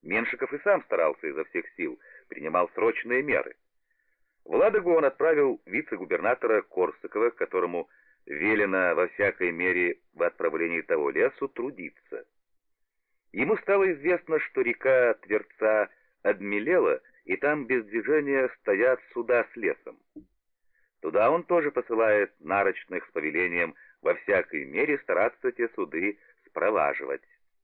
Меншиков и сам старался изо всех сил, принимал срочные меры. В Ладогу он отправил вице-губернатора Корсакова, которому велено во всякой мере в отправлении того лесу трудиться. Ему стало известно, что река Тверца обмелела, и там без движения стоят суда с лесом. Туда он тоже посылает нарочных с повелением во всякой мере стараться те суды спроваживать.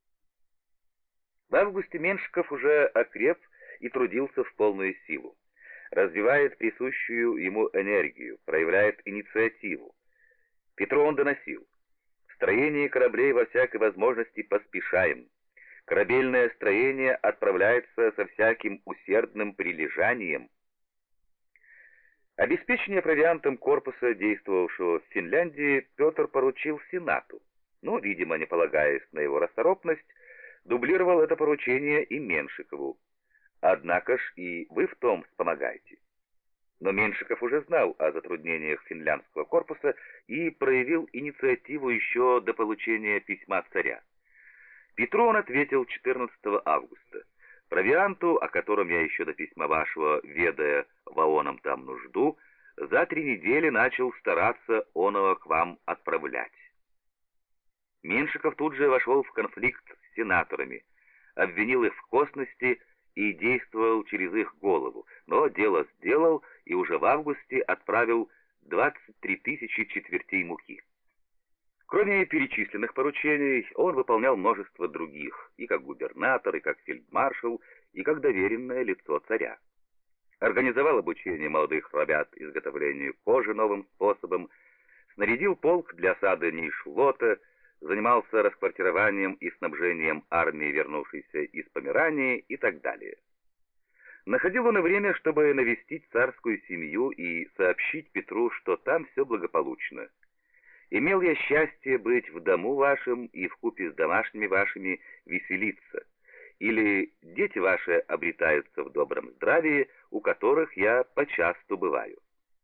В августе Меншиков уже окреп и трудился в полную силу. Развивает присущую ему энергию, проявляет инициативу. Петру он доносил: в строении кораблей во всякой возможности поспешаем. Корабельное строение отправляется со всяким усердным прилежанием. Обеспечение провиантом корпуса, действовавшего в Финляндии, Петр поручил Сенату, но, видимо, не полагаясь на его расторопность, дублировал это поручение и Меншикову. Однако ж и вы в том вспомогаете. Но Меншиков уже знал о затруднениях финляндского корпуса и проявил инициативу еще до получения письма царя. Петру он ответил 14 августа. Провианту, о котором я еще до письма вашего, ведая вооном там нужду, за 3 недели начал стараться оного к вам отправлять. Меншиков тут же вошел в конфликт с сенаторами, обвинил их в косности и действовал через их голову, но дело сделал и уже в августе отправил 23 тысячи четвертей муки. Кроме перечисленных поручений, он выполнял множество других, и как губернатор, и как фельдмаршал, и как доверенное лицо царя. Организовал обучение молодых ребят изготовлению кожи новым способом, снарядил полк для осады Нейшлота, занимался расквартированием и снабжением армии, вернувшейся из Померании, и так далее. Находил он и время, чтобы навестить царскую семью и сообщить Петру, что там все благополучно. Имел я счастье быть в дому вашем и вкупе с домашними вашими веселиться, или дети ваши обретаются в добром здравии, у которых я почасту бываю.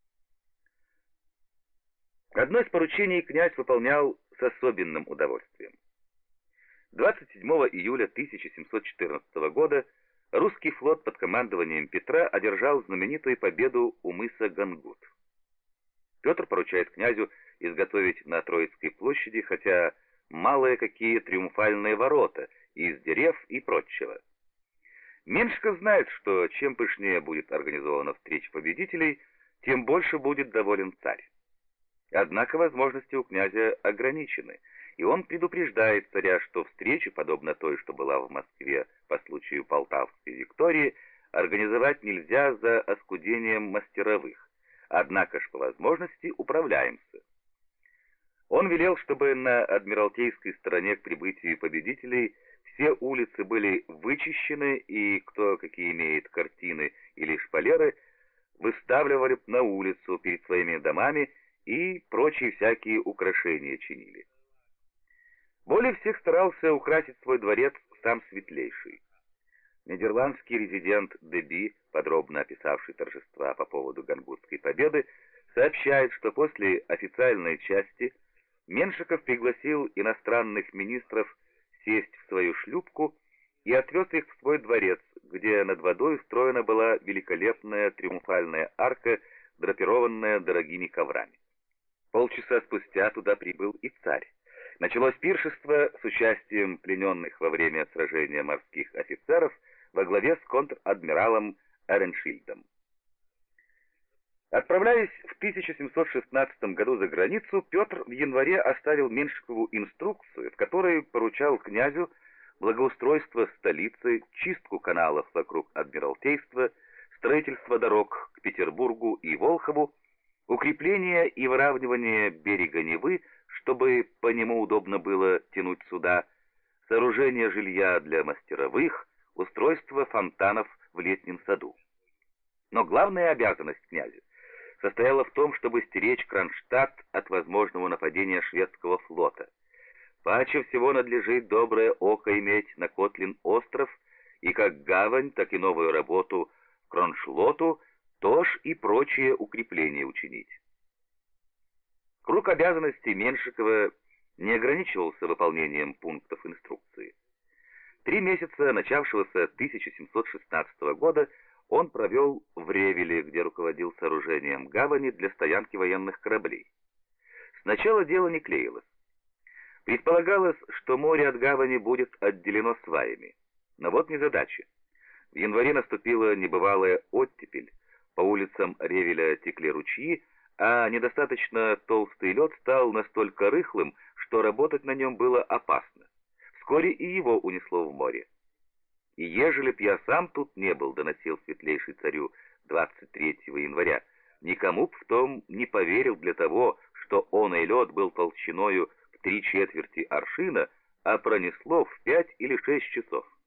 Одно из поручений князь выполнял с особенным удовольствием. 27 июля 1714 года русский флот под командованием Петра одержал знаменитую победу у мыса Гангут. Петр поручает князю изготовить на Троицкой площади хотя малые какие триумфальные ворота из дерев и прочего. Меншиков знает, что чем пышнее будет организована встреча победителей, тем больше будет доволен царь. Однако возможности у князя ограничены, и он предупреждает царя, что встречу, подобно той, что была в Москве по случаю Полтавской Виктории, организовать нельзя за оскудением мастеровых, однако ж по возможности управляемся. Он велел, чтобы на Адмиралтейской стороне к прибытию победителей все улицы были вычищены, и кто какие имеет картины или шпалеры, выставляли на улицу перед своими домами и прочие всякие украшения чинили. Более всех старался украсить свой дворец сам Светлейший. Нидерландский резидент Деби, подробно описавший торжества по поводу Гангутской победы, сообщает, что после официальной части Меншиков пригласил иностранных министров сесть в свою шлюпку и отвез их в свой дворец, где над водой устроена была великолепная триумфальная арка, драпированная дорогими коврами. Полчаса спустя туда прибыл и царь. Началось пиршество с участием плененных во время сражения морских офицеров во главе с контр-адмиралом Эреншильдом. Отправляясь в 1716 году за границу, Петр в январе оставил Меншикову инструкцию, в которой поручал князю благоустройство столицы, чистку каналов вокруг Адмиралтейства, строительство дорог к Петербургу и Волхову, укрепление и выравнивание берега Невы, чтобы по нему удобно было тянуть суда, сооружение жилья для мастеровых, устройство фонтанов в летнем саду. Но главная обязанность князя состояла в том, чтобы стеречь Кронштадт от возможного нападения шведского флота. Паче всего надлежит доброе око иметь на Котлин-остров и как гавань, так и новую работу Кроншлоту, тоже и прочие укрепления учинить. Круг обязанностей Меншикова не ограничивался выполнением пунктов инструкции. 3 месяца начавшегося 1716 года он провел в Ревеле, где руководил сооружением гавани для стоянки военных кораблей. Сначала дело не клеилось. Предполагалось, что море от гавани будет отделено сваями. Но вот незадача. В январе наступила небывалая оттепель, по улицам Ревеля текли ручьи, а недостаточно толстый лед стал настолько рыхлым, что работать на нем было опасно. Вскоре и его унесло в море. «И ежели б я сам тут не был, — доносил светлейший царю 23 января, — никому б в том не поверил для того, что оный лед был толщиною в 3/4 аршина, а пронесло в 5 или 6 часов».